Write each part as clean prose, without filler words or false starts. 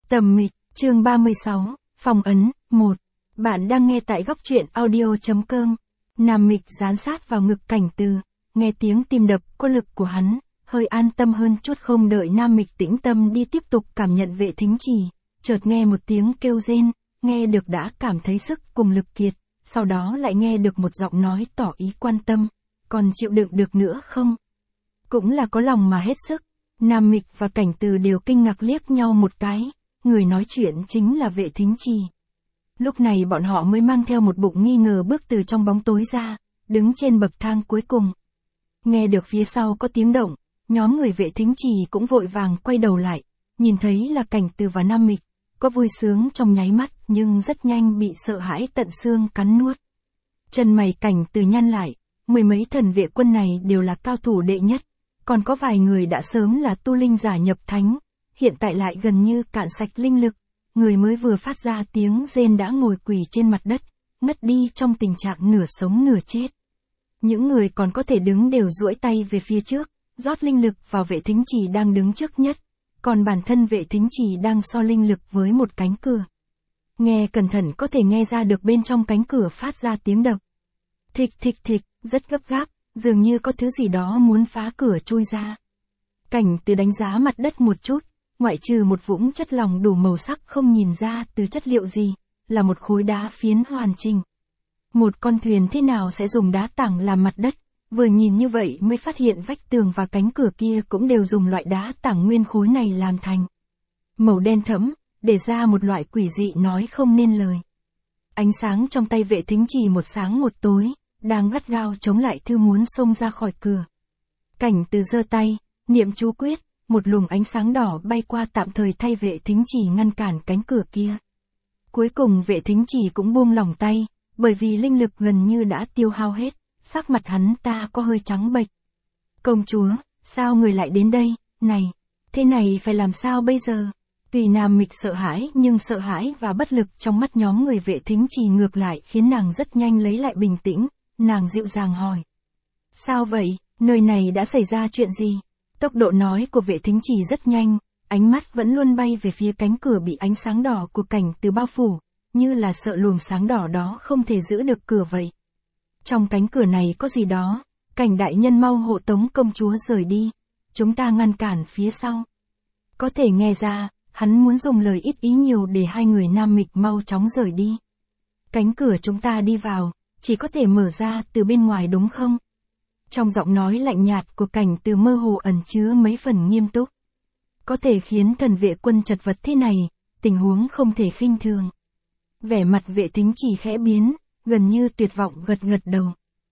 Tầm mịch, chương 36, Phong ấn, 1. Bạn đang nghe tại góc truyện audio.com. Nam mịch dán sát vào ngực Cảnh Từ, nghe tiếng tim đập có lực của hắn, hơi an tâm hơn chút. Không đợi Nam mịch tĩnh tâm đi tiếp tục cảm nhận Vệ Thính Chỉ, chợt nghe một tiếng kêu rên, nghe được đã cảm thấy sức cùng lực kiệt, sau đó lại nghe được một giọng nói tỏ ý quan tâm, còn chịu đựng được nữa không? Cũng là có lòng mà hết sức. Nam mịch và Cảnh Từ đều kinh ngạc liếc nhau một cái, người nói chuyện chính là Vệ Thính Chỉ. Lúc này bọn họ mới mang theo một bụng nghi ngờ bước từ trong bóng tối ra, đứng trên bậc thang cuối cùng. Nghe được phía sau có tiếng động, nhóm người Vệ Thính Chỉ cũng vội vàng quay đầu lại, nhìn thấy là Cảnh Từ và Nam mịch, có vui sướng trong nháy mắt nhưng rất nhanh bị sợ hãi tận xương cắn nuốt. Chân mày Cảnh Từ nhăn lại, mười mấy thần vệ quân này đều là cao thủ đệ nhất, còn có vài người đã sớm là tu linh giả nhập thánh, hiện tại lại gần như cạn sạch linh lực, người mới vừa phát ra tiếng rên đã ngồi quỳ trên mặt đất, ngất đi trong tình trạng nửa sống nửa chết. Những người còn có thể đứng đều duỗi tay về phía trước, rót linh lực vào Vệ Thính Chỉ đang đứng trước nhất, còn bản thân Vệ Thính Chỉ đang so linh lực với một cánh cửa. Nghe cẩn thận có thể nghe ra được bên trong cánh cửa phát ra tiếng đập. Thịch thịch thịch, rất gấp gáp, dường như có thứ gì đó muốn phá cửa chui ra. Cảnh Từ đánh giá mặt đất một chút, ngoại trừ một vũng chất lỏng đủ màu sắc không nhìn ra từ chất liệu gì, là một khối đá phiến hoàn chỉnh. Một con thuyền thế nào sẽ dùng đá tảng làm mặt đất, vừa nhìn như vậy mới phát hiện vách tường và cánh cửa kia cũng đều dùng loại đá tảng nguyên khối này làm thành. Màu đen thẫm, để ra một loại quỷ dị nói không nên lời. Ánh sáng trong tay Vệ Thính Chỉ một sáng một tối, đang gắt gao chống lại thứ muốn xông ra khỏi cửa. Cảnh Từ giơ tay, niệm chú quyết, một luồng ánh sáng đỏ bay qua tạm thời thay Vệ Thính Chỉ ngăn cản cánh cửa kia. Cuối cùng Vệ Thính Chỉ cũng buông lỏng tay, bởi vì linh lực gần như đã tiêu hao hết, sắc mặt hắn ta có hơi trắng bệch. Công chúa, sao người lại đến đây, này, thế này phải làm sao bây giờ? Tuy Nam mịch sợ hãi nhưng sợ hãi và bất lực trong mắt nhóm người Vệ Thính Chỉ ngược lại khiến nàng rất nhanh lấy lại bình tĩnh, nàng dịu dàng hỏi. Sao vậy, nơi này đã xảy ra chuyện gì? Tốc độ nói của Vệ Thính Chỉ rất nhanh, ánh mắt vẫn luôn bay về phía cánh cửa bị ánh sáng đỏ của Cảnh Từ bao phủ, như là sợ luồng sáng đỏ đó không thể giữ được cửa vậy. Trong cánh cửa này có gì đó, Cảnh đại nhân mau hộ tống công chúa rời đi, chúng ta ngăn cản phía sau. Có thể nghe ra, hắn muốn dùng lời ít ý nhiều để hai người Nam mịch mau chóng rời đi. Cánh cửa chúng ta đi vào, chỉ có thể mở ra từ bên ngoài đúng không? Trong giọng nói lạnh nhạt của Cảnh Từ mơ hồ ẩn chứa mấy phần nghiêm túc. Có thể khiến thần vệ quân chật vật thế này, tình huống không thể khinh thường. Vẻ mặt Vệ Thính Chỉ khẽ biến, gần như tuyệt vọng gật gật đầu.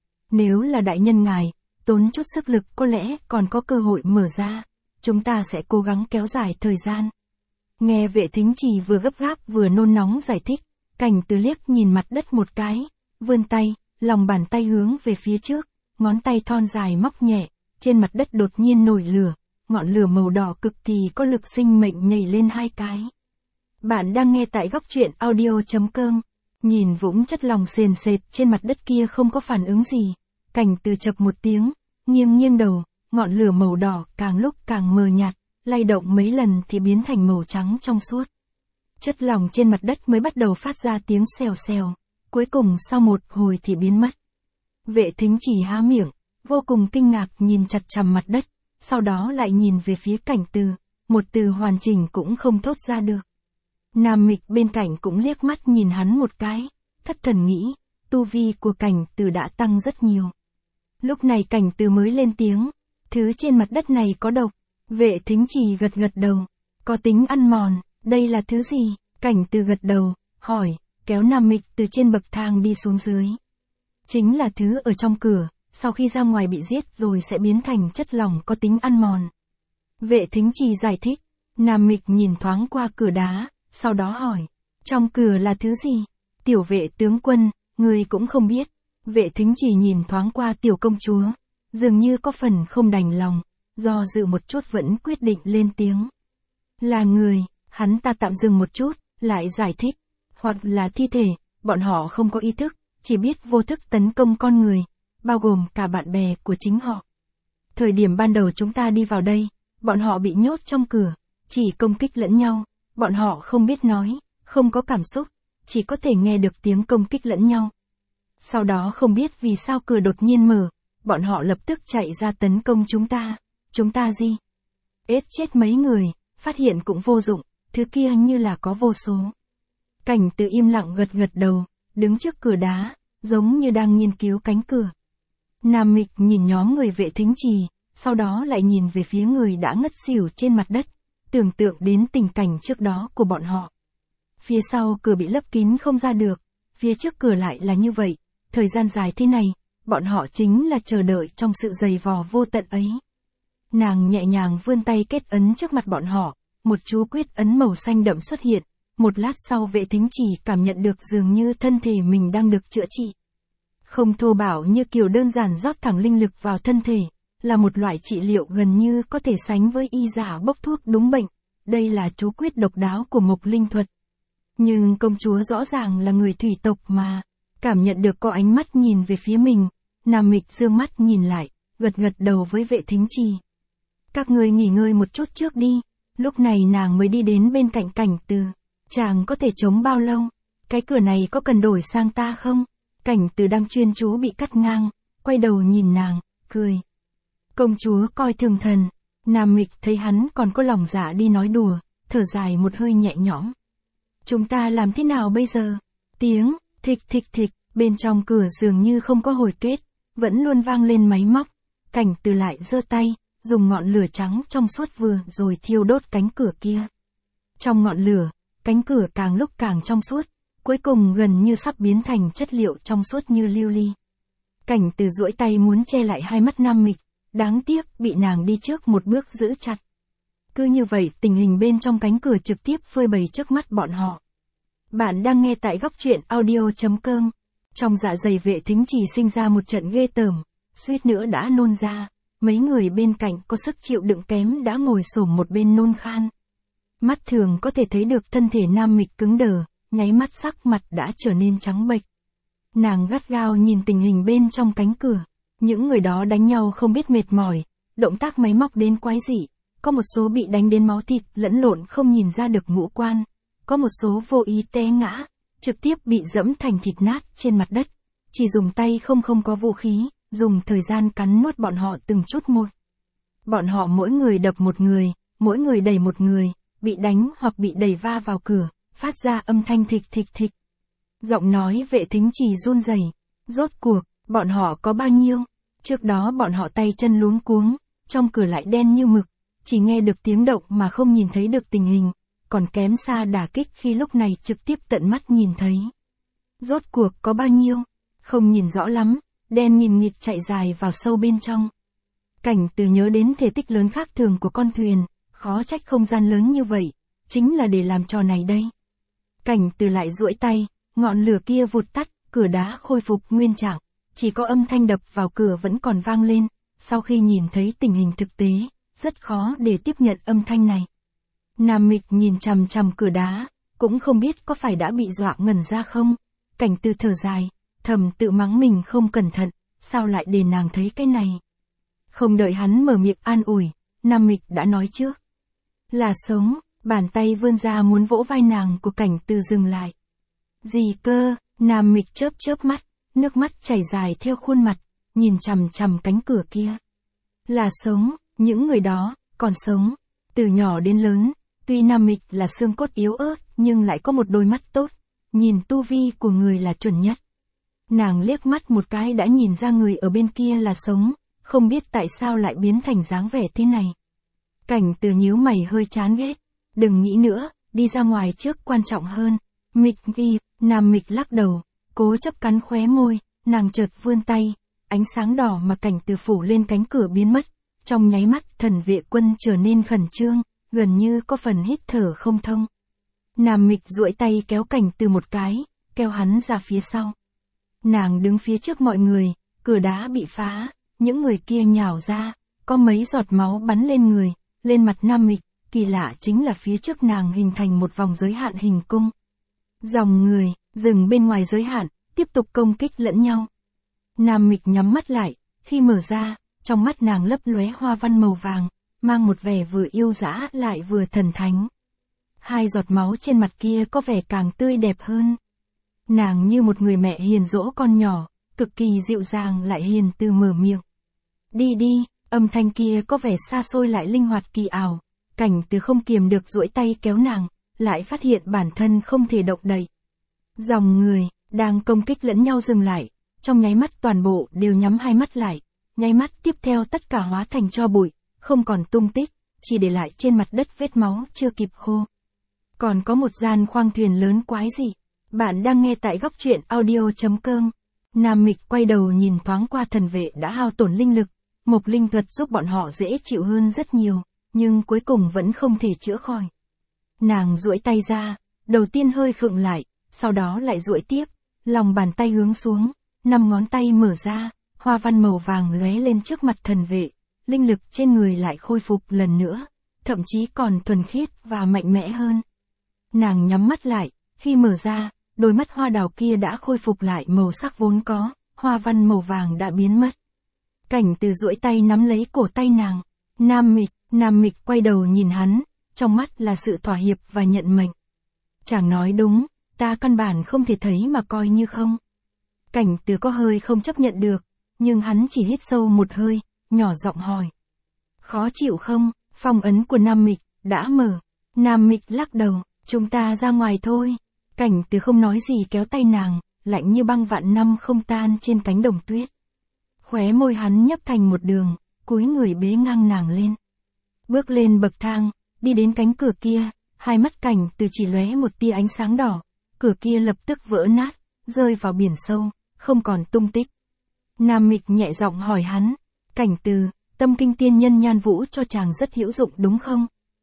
Nếu là đại nhân ngài, tốn chút sức lực có lẽ còn có cơ hội mở ra, chúng ta sẽ cố gắng kéo dài thời gian. Nghe Vệ Thính Chỉ vừa gấp gáp vừa nôn nóng giải thích, Cảnh Từ liếc nhìn mặt đất một cái, vươn tay, lòng bàn tay hướng về phía trước, ngón tay thon dài móc nhẹ, trên mặt đất đột nhiên nổi lửa, ngọn lửa màu đỏ cực kỳ có lực sinh mệnh nhảy lên hai cái. Bạn đang nghe tại góc truyện audio.com, nhìn vũng chất lỏng sền sệt trên mặt đất kia không có phản ứng gì, Cảnh Từ chập một tiếng, nghiêng đầu, ngọn lửa màu đỏ càng lúc càng mờ nhạt, lay động mấy lần thì biến thành màu trắng trong suốt. Chất lỏng trên mặt đất mới bắt đầu phát ra tiếng xèo xèo, cuối cùng sau một hồi thì biến mất. Vệ Thính Chỉ há miệng, vô cùng kinh ngạc nhìn chặt chằm mặt đất, sau đó lại nhìn về phía Cảnh Từ, một từ hoàn chỉnh cũng không thốt ra được. Nam mịch bên cạnh cũng liếc mắt nhìn hắn một cái, thất thần nghĩ, tu vi của Cảnh Từ đã tăng rất nhiều. Lúc này Cảnh Từ mới lên tiếng, thứ trên mặt đất này có độc. Vệ Thính Chỉ gật gật đầu, có tính ăn mòn, đây là thứ gì? Cảnh Từ gật đầu, hỏi, kéo Nam mịch từ trên bậc thang đi xuống dưới. Chính là thứ ở trong cửa, sau khi ra ngoài bị giết rồi sẽ biến thành chất lỏng có tính ăn mòn. Vệ Thính Chỉ giải thích, Nam mịch nhìn thoáng qua cửa đá, sau đó hỏi, trong cửa là thứ gì? Tiểu vệ tướng quân, người cũng không biết. Vệ Thính Chỉ nhìn thoáng qua tiểu công chúa, dường như có phần không đành lòng, do dự một chút vẫn quyết định lên tiếng. Là người, hắn ta tạm dừng một chút, lại giải thích, hoặc là thi thể, bọn họ không có ý thức, chỉ biết vô thức tấn công con người, bao gồm cả bạn bè của chính họ. Thời điểm ban đầu chúng ta đi vào đây, bọn họ bị nhốt trong cửa, chỉ công kích lẫn nhau, bọn họ không biết nói, không có cảm xúc, chỉ có thể nghe được tiếng công kích lẫn nhau. Sau đó không biết vì sao cửa đột nhiên mở, bọn họ lập tức chạy ra tấn công chúng ta. Chúng ta gì? Ết chết mấy người, phát hiện cũng vô dụng, thứ kia như là có vô số. Cảnh Từ im lặng gật gật đầu, đứng trước cửa đá, giống như đang nghiên cứu cánh cửa. Nam Mịch nhìn nhóm người vệ thính trì, sau đó lại nhìn về phía người đã ngất xỉu trên mặt đất, tưởng tượng đến tình cảnh trước đó của bọn họ. Phía sau cửa bị lấp kín không ra được, phía trước cửa lại là như vậy, thời gian dài thế này, bọn họ chính là chờ đợi trong sự dày vò vô tận ấy. Nàng nhẹ nhàng vươn tay kết ấn trước mặt bọn họ, một chú quyết ấn màu xanh đậm xuất hiện, một lát sau vệ thính trì cảm nhận được dường như thân thể mình đang được chữa trị. Không thô bạo như kiểu đơn giản rót thẳng linh lực vào thân thể, là một loại trị liệu gần như có thể sánh với y giả bốc thuốc đúng bệnh, đây là chú quyết độc đáo của Mộc Linh thuật. Nhưng công chúa rõ ràng là người thủy tộc mà, cảm nhận được có ánh mắt nhìn về phía mình, Nam Mịch dương mắt nhìn lại, gật gật đầu với vệ thính trì. Các người nghỉ ngơi một chút trước đi, lúc này nàng mới đi đến bên cạnh Cảnh Từ. Chàng có thể chống bao lâu? Cái cửa này có cần đổi sang ta không? Cảnh Từ đang chuyên chú bị cắt ngang, quay đầu nhìn nàng, cười. Công chúa coi thường thần. Nam Mịch thấy hắn còn có lòng dạ đi nói đùa, thở dài một hơi nhẹ nhõm. Chúng ta làm thế nào bây giờ? Tiếng thịch thịch thịch bên trong cửa dường như không có hồi kết, vẫn luôn vang lên máy móc. Cảnh Từ lại giơ tay, dùng ngọn lửa trắng trong suốt vừa rồi thiêu đốt cánh cửa kia. Trong ngọn lửa, cánh cửa càng lúc càng trong suốt, cuối cùng gần như sắp biến thành chất liệu trong suốt như lưu ly. Cảnh Từ duỗi tay muốn che lại hai mắt Nam Mịch, đáng tiếc bị nàng đi trước một bước giữ chặt. Cứ như vậy tình hình bên trong cánh cửa trực tiếp phơi bày trước mắt bọn họ. Bạn đang nghe tại góc truyện audio.com. Trong dạ dày vệ thính trì sinh ra một trận ghê tởm, suýt nữa đã nôn ra. Mấy người bên cạnh có sức chịu đựng kém đã ngồi xổm một bên nôn khan. Mắt thường có thể thấy được thân thể Nam Mịch cứng đờ, nháy mắt sắc mặt đã trở nên trắng bệch. Nàng gắt gao nhìn tình hình bên trong cánh cửa. Những người đó đánh nhau không biết mệt mỏi, động tác máy móc đến quái dị. Có một số bị đánh đến máu thịt lẫn lộn không nhìn ra được ngũ quan. Có một số vô ý té ngã, trực tiếp bị dẫm thành thịt nát trên mặt đất. Chỉ dùng tay không có vũ khí, dùng thời gian cắn nuốt bọn họ từng chút một. Bọn họ mỗi người đập một người, mỗi người đẩy một người, bị đánh hoặc bị đẩy va vào cửa, phát ra âm thanh thịch thịch thịch. Giọng nói vệ thính trì run rẩy. Rốt cuộc, bọn họ có bao nhiêu? Trước đó bọn họ tay chân luống cuống, trong cửa lại đen như mực, chỉ nghe được tiếng động mà không nhìn thấy được tình hình, còn kém xa đả kích khi lúc này trực tiếp tận mắt nhìn thấy. Rốt cuộc có bao nhiêu? Không nhìn rõ lắm, đen nghìn nghịt chạy dài vào sâu bên trong. Cảnh Từ nhớ đến thể tích lớn khác thường của con thuyền, khó trách không gian lớn như vậy, chính là để làm trò này đây. Cảnh Từ lại duỗi tay, ngọn lửa kia vụt tắt, cửa đá khôi phục nguyên trạng, chỉ có âm thanh đập vào cửa vẫn còn vang lên, sau khi nhìn thấy tình hình thực tế, rất khó để tiếp nhận âm thanh này. Nam Mịch nhìn chằm chằm cửa đá, cũng không biết có phải đã bị dọa ngẩn ra không. Cảnh Từ thở dài, thầm tự mắng mình không cẩn thận, sao lại để nàng thấy cái này. Không đợi hắn mở miệng an ủi, Nam Mịch đã nói trước. Là sống, bàn tay vươn ra muốn vỗ vai nàng của Cảnh Từ dừng lại. Gì cơ? Nam Mịch chớp chớp mắt, nước mắt chảy dài theo khuôn mặt, nhìn chằm chằm cánh cửa kia. Là sống, những người đó, còn sống. Từ nhỏ đến lớn, tuy Nam Mịch là xương cốt yếu ớt nhưng lại có một đôi mắt tốt, nhìn tu vi của người là chuẩn nhất. Nàng liếc mắt một cái đã nhìn ra người ở bên kia là sống, không biết tại sao lại biến thành dáng vẻ thế này. Cảnh Từ nhíu mày hơi chán ghét, đừng nghĩ nữa, đi ra ngoài trước quan trọng hơn. Mịch ghi, Nam Mịch lắc đầu, cố chấp cắn khóe môi, nàng chợt vươn tay, ánh sáng đỏ mà Cảnh Từ phủ lên cánh cửa biến mất, trong nháy mắt thần vệ quân trở nên khẩn trương, gần như có phần hít thở không thông. Nam Mịch duỗi tay kéo Cảnh Từ một cái, kéo hắn ra phía sau. Nàng đứng phía trước mọi người, cửa đá bị phá, những người kia nhào ra, có mấy giọt máu bắn lên người, lên mặt Nam Mịch, kỳ lạ chính là phía trước nàng hình thành một vòng giới hạn hình cung. Dòng người, dừng bên ngoài giới hạn, tiếp tục công kích lẫn nhau. Nam Mịch nhắm mắt lại, khi mở ra, trong mắt nàng lấp lóe hoa văn màu vàng, mang một vẻ vừa yêu dã lại vừa thần thánh. Hai giọt máu trên mặt kia có vẻ càng tươi đẹp hơn. Nàng như một người mẹ hiền dỗ con nhỏ, cực kỳ dịu dàng lại hiền từ mở miệng. Đi đi, âm thanh kia có vẻ xa xôi lại linh hoạt kỳ ảo. Cảnh Từ không kiềm được duỗi tay kéo nàng, lại phát hiện bản thân không thể động đậy. Dòng người, đang công kích lẫn nhau dừng lại, trong nháy mắt toàn bộ đều nhắm hai mắt lại, nháy mắt tiếp theo tất cả hóa thành tro bụi, không còn tung tích, chỉ để lại trên mặt đất vết máu chưa kịp khô. Còn có một gian khoang thuyền lớn quái dị. Bạn đang nghe tại góc truyện audio.com. Nam Mịch quay đầu nhìn thoáng qua thần vệ đã hao tổn linh lực, Mộc linh thuật giúp bọn họ dễ chịu hơn rất nhiều, nhưng cuối cùng vẫn không thể chữa khỏi. Nàng duỗi tay ra, đầu tiên hơi khựng lại, sau đó lại duỗi tiếp, lòng bàn tay hướng xuống, 5 ngón tay mở ra, hoa văn màu vàng lóe lên trước mặt thần vệ, linh lực trên người lại khôi phục lần nữa, thậm chí còn thuần khiết và mạnh mẽ hơn. Nàng nhắm mắt lại, khi mở ra, đôi mắt hoa đào kia đã khôi phục lại màu sắc vốn có, hoa văn màu vàng đã biến mất. Cảnh Từ duỗi tay nắm lấy cổ tay nàng. Nam Mịch quay đầu nhìn hắn, trong mắt là sự thỏa hiệp và nhận mệnh. Chàng nói đúng, ta căn bản không thể thấy mà coi như không. Cảnh Từ có hơi không chấp nhận được, nhưng hắn chỉ hít sâu một hơi, nhỏ giọng hỏi. Khó chịu không? Phong ấn của Nam Mịch đã mở. Nam Mịch lắc đầu, chúng ta ra ngoài thôi. Cảnh Từ không nói gì kéo tay nàng, lạnh như băng vạn năm không tan trên cánh đồng tuyết. Khóe môi hắn nhấp thành một đường, cúi người bế ngang nàng lên. Bước lên bậc thang, đi đến cánh cửa kia, hai mắt Cảnh Từ chỉ lóe một tia ánh sáng đỏ, cửa kia lập tức vỡ nát, rơi vào biển sâu, không còn tung tích. Nam Mịch nhẹ giọng hỏi hắn, Cảnh Từ, tâm kinh tiên nhân nhan vũ cho chàng rất hữu dụng đúng không?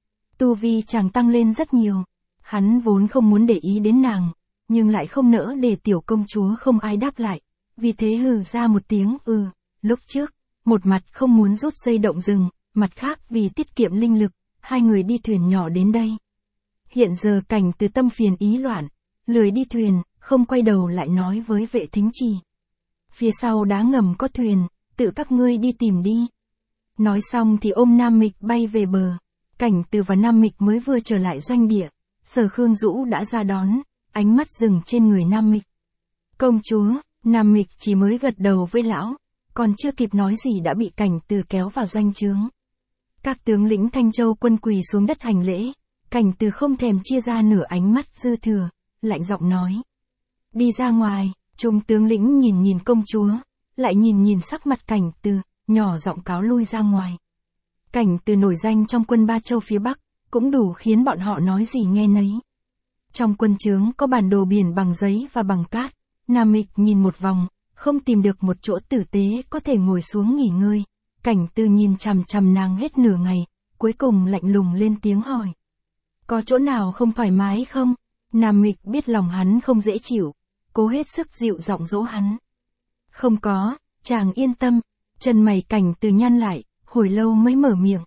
Tu vi chàng tăng lên rất nhiều. Hắn vốn không muốn để ý đến nàng, nhưng lại không nỡ để tiểu công chúa không ai đáp lại, vì thế hừ ra một tiếng lúc trước, một mặt không muốn rút dây động rừng, mặt khác vì tiết kiệm linh lực, hai người đi thuyền nhỏ đến đây. Hiện giờ Cảnh Từ tâm phiền ý loạn, lười đi thuyền, không quay đầu lại nói với Vệ Thính Trì. Phía sau đá ngầm có thuyền, tự các ngươi đi tìm đi. Nói xong thì ôm Nam Mịch bay về bờ. Cảnh Từ và Nam Mịch mới vừa trở lại doanh địa, Sở Khương Dũ đã ra đón, ánh mắt dừng trên người Nam Mịch. Công chúa, Nam Mịch chỉ mới gật đầu với lão, còn chưa kịp nói gì đã bị Cảnh Từ kéo vào doanh trướng. Các tướng lĩnh Thanh Châu quân quỳ xuống đất hành lễ, Cảnh Từ không thèm chia ra nửa ánh mắt dư thừa, lạnh giọng nói. Đi ra ngoài, chúng tướng lĩnh nhìn nhìn công chúa, lại nhìn nhìn sắc mặt Cảnh Từ, nhỏ giọng cáo lui ra ngoài. Cảnh Từ nổi danh trong quân Ba Châu phía Bắc, cũng đủ khiến bọn họ nói gì nghe nấy. Trong quân trướng có bản đồ biển bằng giấy và bằng cát, Nam Mịch nhìn một vòng, không tìm được một chỗ tử tế có thể ngồi xuống nghỉ ngơi. Cảnh Từ nhìn chằm chằm nàng hết nửa ngày, cuối cùng lạnh lùng lên tiếng hỏi. Có chỗ nào không thoải mái không? Nam Mịch biết lòng hắn không dễ chịu, cố hết sức dịu giọng dỗ hắn. Không có, chàng yên tâm. Chân mày Cảnh Từ nhăn lại, hồi lâu mới mở miệng.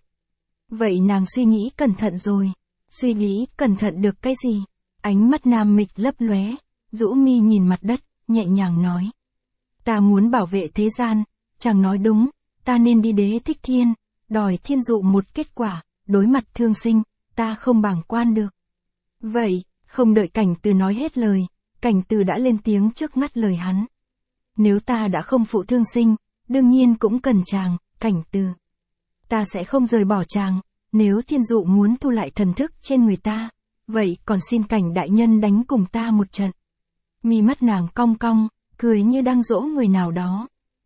Vậy nàng suy nghĩ cẩn thận rồi. Suy nghĩ cẩn thận được cái gì? Ánh mắt Nam Mịch lấp lóe, rũ mi nhìn mặt đất, nhẹ nhàng nói. Ta muốn bảo vệ thế gian, chàng nói đúng, ta nên đi Đế Thích Thiên, đòi thiên dụ một kết quả, đối mặt thương sinh, ta không bàng quan được. Vậy, không đợi Cảnh Từ nói hết lời, Cảnh Từ đã lên tiếng trước ngắt lời hắn. Nếu ta đã không phụ thương sinh, đương nhiên cũng cần chàng, Cảnh Từ. Ta sẽ không rời bỏ chàng, nếu thiên dụ muốn thu lại thần thức trên người ta, vậy còn xin Cảnh đại nhân đánh cùng ta một trận. Mi mắt nàng cong cong, cười như đang dỗ người nào đó.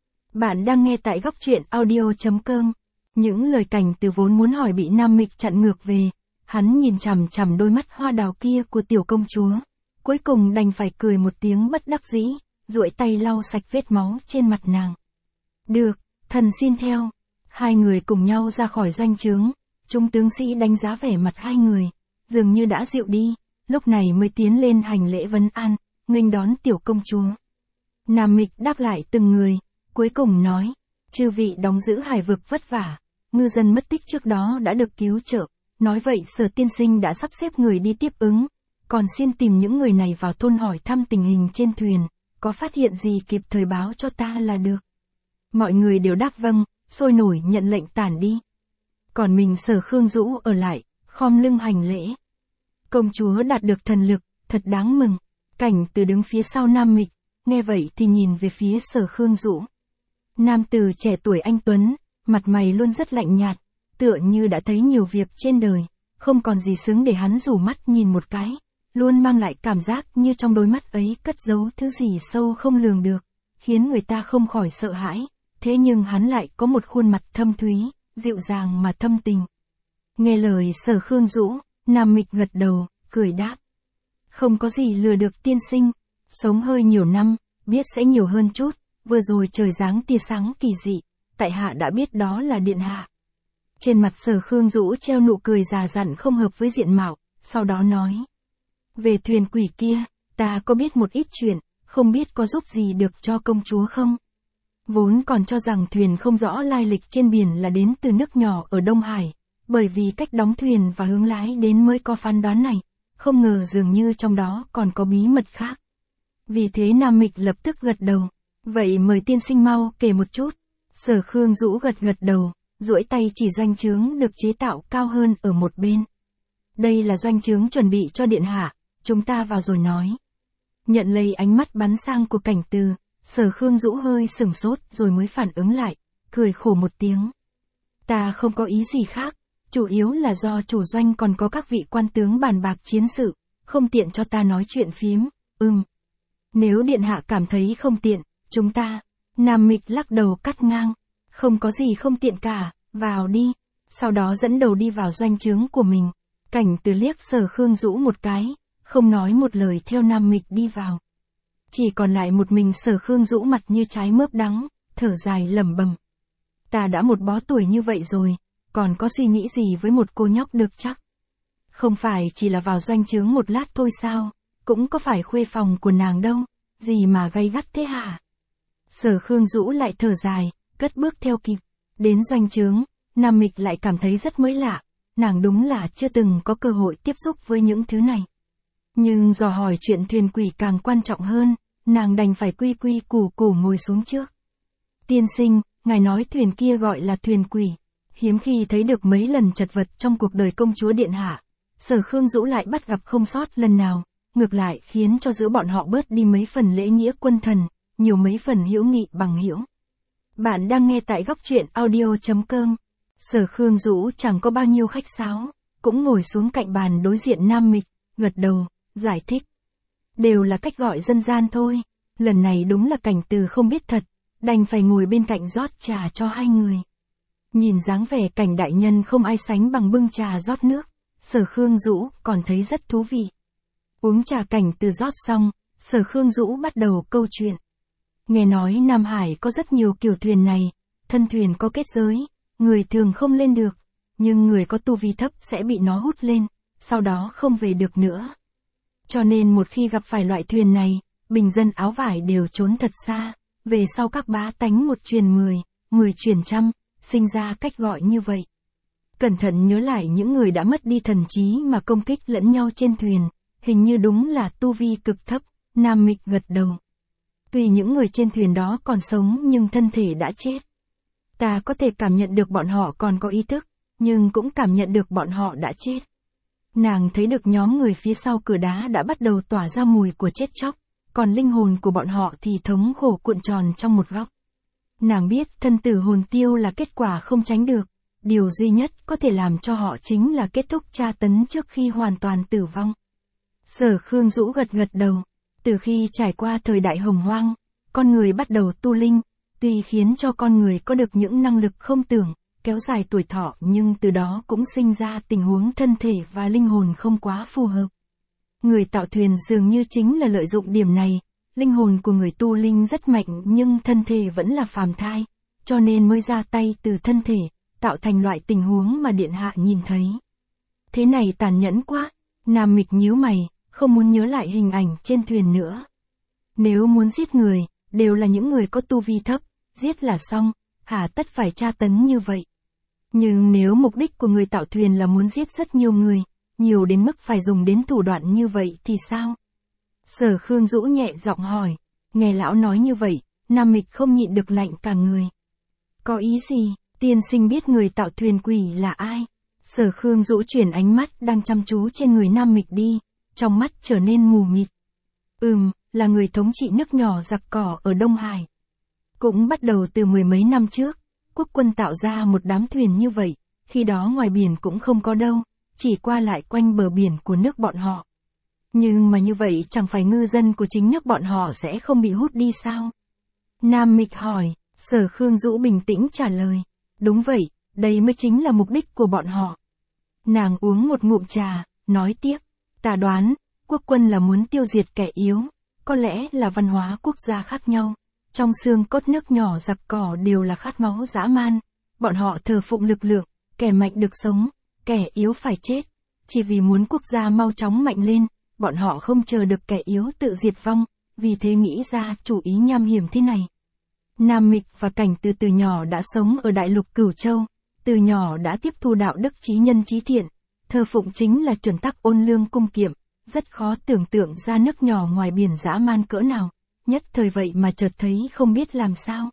Bạn đang nghe tại góc truyện audio.com. Những lời Cảnh Từ vốn muốn hỏi bị Nam Mịch chặn ngược về, hắn nhìn chằm chằm đôi mắt hoa đào kia của tiểu công chúa, cuối cùng đành phải cười một tiếng bất đắc dĩ, duỗi tay lau sạch vết máu trên mặt nàng. Được, thần xin theo. Hai người cùng nhau ra khỏi doanh trướng, chúng tướng sĩ đánh giá vẻ mặt hai người, dường như đã dịu đi, lúc này mới tiến lên hành lễ vấn an, nghênh đón tiểu công chúa. Nam Mịch đáp lại từng người, cuối cùng nói, chư vị đóng giữ hải vực vất vả, ngư dân mất tích trước đó đã được cứu trợ, nói vậy Sở tiên sinh đã sắp xếp người đi tiếp ứng, còn xin tìm những người này vào thôn hỏi thăm tình hình trên thuyền, có phát hiện gì kịp thời báo cho ta là được. Mọi người đều đáp vâng, sôi nổi nhận lệnh tản đi. Còn mình Sở Khương Dũ ở lại, khom lưng hành lễ. Công chúa đạt được thần lực, thật đáng mừng. Cảnh Từ đứng phía sau Nam Mịch, nghe vậy thì nhìn về phía Sở Khương Dũ. Nam tử trẻ tuổi anh tuấn, mặt mày luôn rất lạnh nhạt, tựa như đã thấy nhiều việc trên đời, không còn gì xứng để hắn rủ mắt nhìn một cái, luôn mang lại cảm giác như trong đôi mắt ấy cất giấu thứ gì sâu không lường được, khiến người ta không khỏi sợ hãi, thế nhưng hắn lại có một khuôn mặt thâm thúy, dịu dàng mà thâm tình. Nghe lời Sở Khương Dũ, Nam Mịch gật đầu, cười đáp. Không có gì lừa được tiên sinh, sống hơi nhiều năm, biết sẽ nhiều hơn chút, vừa rồi trời giáng tia sáng kỳ dị, tại hạ đã biết đó là điện hạ. Trên mặt Sở Khương Dũ treo nụ cười già dặn không hợp với diện mạo, sau đó nói. Về thuyền quỷ kia, ta có biết một ít chuyện, không biết có giúp gì được cho công chúa không? Vốn còn cho rằng thuyền không rõ lai lịch trên biển là đến từ nước nhỏ ở Đông Hải, bởi vì cách đóng thuyền và hướng lái đến mới có phán đoán này, không ngờ dường như trong đó còn có bí mật khác. Vì thế Nam Mịch lập tức gật đầu, vậy mời tiên sinh mau kể một chút. Sở Khương Dũ gật đầu, duỗi tay chỉ doanh trướng được chế tạo cao hơn ở một bên. Đây là doanh trướng chuẩn bị cho điện hạ, chúng ta vào rồi nói. Nhận lấy ánh mắt bắn sang của Cảnh Từ, Sở Khương Dũ hơi sửng sốt rồi mới phản ứng lại, cười khổ một tiếng. Ta không có ý gì khác, chủ yếu là do chủ doanh còn có các vị quan tướng bàn bạc chiến sự, không tiện cho ta nói chuyện phím, Nếu điện hạ cảm thấy không tiện, chúng ta, Nam Mịch lắc đầu cắt ngang, không có gì không tiện cả, vào đi, sau đó dẫn đầu đi vào doanh trướng của mình. Cảnh Từ liếc Sở Khương Dũ một cái, không nói một lời theo Nam Mịch đi vào. Chỉ còn lại một mình Sở Khương Dũ mặt như trái mướp đắng, thở dài lẩm bẩm. Ta đã một bó tuổi như vậy rồi, còn có suy nghĩ gì với một cô nhóc được chắc? Không phải chỉ là vào doanh trướng một lát thôi sao, cũng có phải khuê phòng của nàng đâu, gì mà gay gắt thế hả? Sở Khương Dũ lại thở dài, cất bước theo kịp. Đến doanh trướng, Nam Mịch lại cảm thấy rất mới lạ, nàng đúng là chưa từng có cơ hội tiếp xúc với những thứ này. Nhưng dò hỏi chuyện thuyền quỷ càng quan trọng hơn, nàng đành phải quy quy củ củ ngồi xuống trước. Tiên sinh, ngài nói thuyền kia gọi là thuyền quỷ, hiếm khi thấy được mấy lần chật vật trong cuộc đời công chúa điện hạ. Sở Khương Dũ lại bắt gặp không sót lần nào, ngược lại khiến cho giữa bọn họ bớt đi mấy phần lễ nghĩa quân thần, nhiều mấy phần hữu nghị bằng hữu. Bạn đang nghe tại góc truyện audio.com. Sở Khương Dũ chẳng có bao nhiêu khách sáo, cũng ngồi xuống cạnh bàn đối diện Nam Mịch, gật đầu, giải thích. Đều là cách gọi dân gian thôi, lần này đúng là Cảnh Từ không biết thật, đành phải ngồi bên cạnh rót trà cho hai người. Nhìn dáng vẻ Cảnh đại nhân không ai sánh bằng bưng trà rót nước, Sở Khương Dũ còn thấy rất thú vị. Uống trà Cảnh Từ rót xong, Sở Khương Dũ bắt đầu câu chuyện. Nghe nói Nam Hải có rất nhiều kiểu thuyền này, thân thuyền có kết giới, người thường không lên được, nhưng người có tu vi thấp sẽ bị nó hút lên, sau đó không về được nữa. Cho nên một khi gặp phải loại thuyền này, bình dân áo vải đều trốn thật xa, về sau các bá tánh một truyền 10, 10 truyền trăm, sinh ra cách gọi như vậy. Cẩn thận nhớ lại những người đã mất đi thần trí mà công kích lẫn nhau trên thuyền, hình như đúng là tu vi cực thấp, Nam Mịch gật đầu. Tuy những người trên thuyền đó còn sống nhưng thân thể đã chết. Ta có thể cảm nhận được bọn họ còn có ý thức, nhưng cũng cảm nhận được bọn họ đã chết. Nàng thấy được nhóm người phía sau cửa đá đã bắt đầu tỏa ra mùi của chết chóc, còn linh hồn của bọn họ thì thống khổ cuộn tròn trong một góc. Nàng biết thân tử hồn tiêu là kết quả không tránh được, điều duy nhất có thể làm cho họ chính là kết thúc tra tấn trước khi hoàn toàn tử vong. Sở Khương Dũ gật đầu, từ khi trải qua thời đại hồng hoang, con người bắt đầu tu linh, tuy khiến cho con người có được những năng lực không tưởng, kéo dài tuổi thọ nhưng từ đó cũng sinh ra tình huống thân thể và linh hồn không quá phù hợp. Người tạo thuyền dường như chính là lợi dụng điểm này, linh hồn của người tu linh rất mạnh nhưng thân thể vẫn là phàm thai, cho nên mới ra tay từ thân thể, tạo thành loại tình huống mà điện hạ nhìn thấy. Thế này tàn nhẫn quá, Nam Mịch nhíu mày, không muốn nhớ lại hình ảnh trên thuyền nữa. Nếu muốn giết người, đều là những người có tu vi thấp, giết là xong, hà tất phải tra tấn như vậy. Nhưng nếu mục đích của người tạo thuyền là muốn giết rất nhiều người, nhiều đến mức phải dùng đến thủ đoạn như vậy thì sao? Sở Khương Dũ nhẹ giọng hỏi, nghe lão nói như vậy, Nam Mịch không nhịn được lạnh cả người. Có ý gì, tiên sinh biết người tạo thuyền quỷ là ai? Sở Khương Dũ chuyển ánh mắt đang chăm chú trên người Nam Mịch đi, trong mắt trở nên mù mịt. Là người thống trị nước nhỏ giặc cỏ ở Đông Hải. Cũng bắt đầu từ mười mấy năm trước, quốc quân tạo ra một đám thuyền như vậy, khi đó ngoài biển cũng không có đâu, chỉ qua lại quanh bờ biển của nước bọn họ. Nhưng mà như vậy chẳng phải ngư dân của chính nước bọn họ sẽ không bị hút đi sao? Nam Mịch hỏi, Sở Khương Dũ bình tĩnh trả lời. Đúng vậy, đây mới chính là mục đích của bọn họ. Nàng uống một ngụm trà, nói tiếp, ta đoán, quốc quân là muốn tiêu diệt kẻ yếu, có lẽ là văn hóa quốc gia khác nhau. Trong xương cốt nước nhỏ giặc cỏ đều là khát máu dã man, bọn họ thờ phụng lực lượng, kẻ mạnh được sống, kẻ yếu phải chết. Chỉ vì muốn quốc gia mau chóng mạnh lên, bọn họ không chờ được kẻ yếu tự diệt vong, vì thế nghĩ ra chủ ý nham hiểm thế này. Nam Mịch và Cảnh từ nhỏ đã sống ở đại lục Cửu Châu, từ nhỏ đã tiếp thu đạo đức trí nhân trí thiện, thờ phụng chính là chuẩn tắc ôn lương cung kiệm, rất khó tưởng tượng ra nước nhỏ ngoài biển dã man cỡ nào, nhất thời vậy mà chợt thấy không biết làm sao.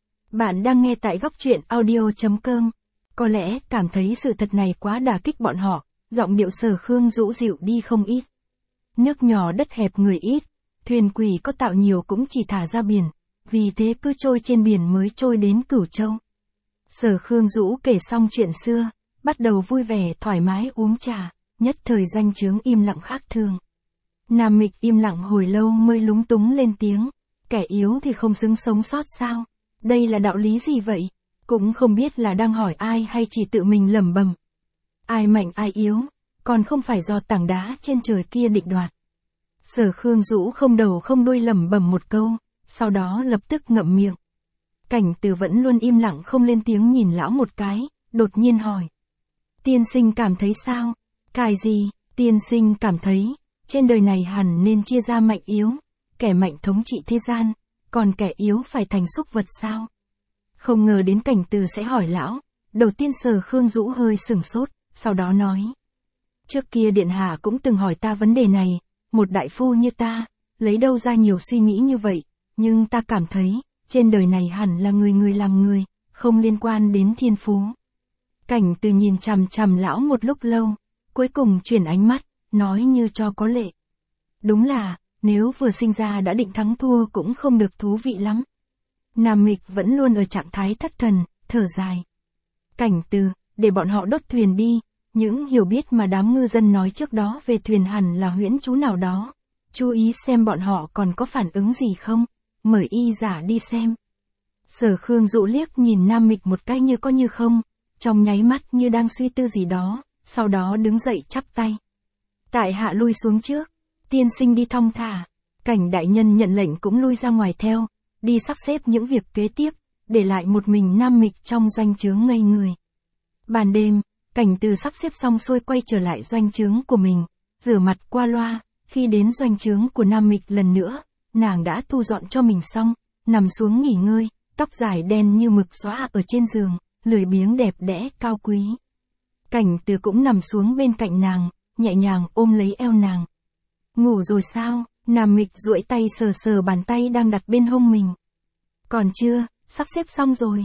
Bạn đang nghe tại góc truyện audio.com, có lẽ cảm thấy sự thật này quá đả kích bọn họ, giọng điệu Sở Khương Dũ dịu đi không ít. Nước nhỏ đất hẹp người ít, thuyền quỷ có tạo nhiều cũng chỉ thả ra biển, vì thế cứ trôi trên biển mới trôi đến Cửu Châu. Sở Khương Dũ kể xong chuyện xưa, bắt đầu vui vẻ thoải mái uống trà, nhất thời doanh trướng im lặng khác thường. Nam Mịch im lặng hồi lâu mới lúng túng lên tiếng, kẻ yếu thì không xứng sống sót sao? Đây là đạo lý gì vậy? Cũng không biết là đang hỏi ai hay chỉ tự mình lẩm bẩm. Ai mạnh ai yếu, còn không phải do tảng đá trên trời kia định đoạt. Sở Khương Dũ không đầu không đuôi lẩm bẩm một câu, sau đó lập tức ngậm miệng. Cảnh Từ vẫn luôn im lặng không lên tiếng nhìn lão một cái, đột nhiên hỏi. Tiên sinh cảm thấy sao? Cái gì? Tiên sinh cảm thấy, trên đời này hẳn nên chia ra mạnh yếu, kẻ mạnh thống trị thế gian, còn kẻ yếu phải thành súc vật sao? Không ngờ đến Cảnh Từ sẽ hỏi lão, đầu tiên Sở Khương Dũ hơi sửng sốt, sau đó nói. Trước kia điện hạ cũng từng hỏi ta vấn đề này, một đại phu như ta, lấy đâu ra nhiều suy nghĩ như vậy, nhưng ta cảm thấy, trên đời này hẳn là người làm người, không liên quan đến thiên phú. Cảnh Từ nhìn chằm chằm lão một lúc lâu, cuối cùng chuyển ánh mắt, nói như cho có lệ. Đúng là, nếu vừa sinh ra đã định thắng thua cũng không được thú vị lắm. Nam Mịch vẫn luôn ở trạng thái thất thần, thở dài. Cảnh Từ, để bọn họ đốt thuyền đi, những hiểu biết mà đám ngư dân nói trước đó về thuyền hẳn là huyễn chú nào đó. Chú ý xem bọn họ còn có phản ứng gì không, mời y giả đi xem. Sở Khương Dũ liếc nhìn Nam Mịch một cái như có như không, trong nháy mắt như đang suy tư gì đó, sau đó đứng dậy chắp tay. Tại hạ lui xuống trước, tiên sinh đi thong thả. Cảnh đại nhân nhận lệnh cũng lui ra ngoài theo, đi sắp xếp những việc kế tiếp, để lại một mình Nam Mịch trong doanh trướng ngây người. Ban đêm, Cảnh Từ sắp xếp xong xuôi quay trở lại doanh trướng của mình, rửa mặt qua loa, khi đến doanh trướng của Nam Mịch lần nữa, nàng đã thu dọn cho mình xong, nằm xuống nghỉ ngơi, tóc dài đen như mực xõa ở trên giường, lười biếng đẹp đẽ cao quý. Cảnh Từ cũng nằm xuống bên cạnh nàng, nhẹ nhàng ôm lấy eo nàng. Ngủ rồi sao? Nam Mịch duỗi tay sờ sờ bàn tay đang đặt bên hông mình. Còn chưa, sắp xếp xong rồi.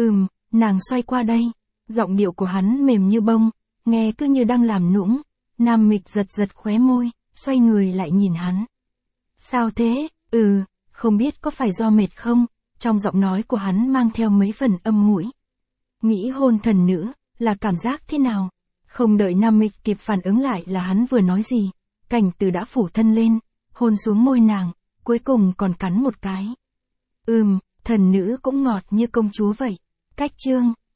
Nàng xoay qua đây. Giọng điệu của hắn mềm như bông, nghe cứ như đang làm nũng. Nam Mịch giật khóe môi, xoay người lại nhìn hắn. Sao thế? Không biết có phải do mệt không? Trong giọng nói của hắn mang theo mấy phần âm mũi. Nghĩ hôn thần nữ, là cảm giác thế nào? Không đợi Nam Mịch kịp phản ứng lại là hắn vừa nói gì, Cảnh Từ đã phủ thân lên, hôn xuống môi nàng, cuối cùng còn cắn một cái. Thần nữ cũng ngọt như công chúa vậy. Cách chương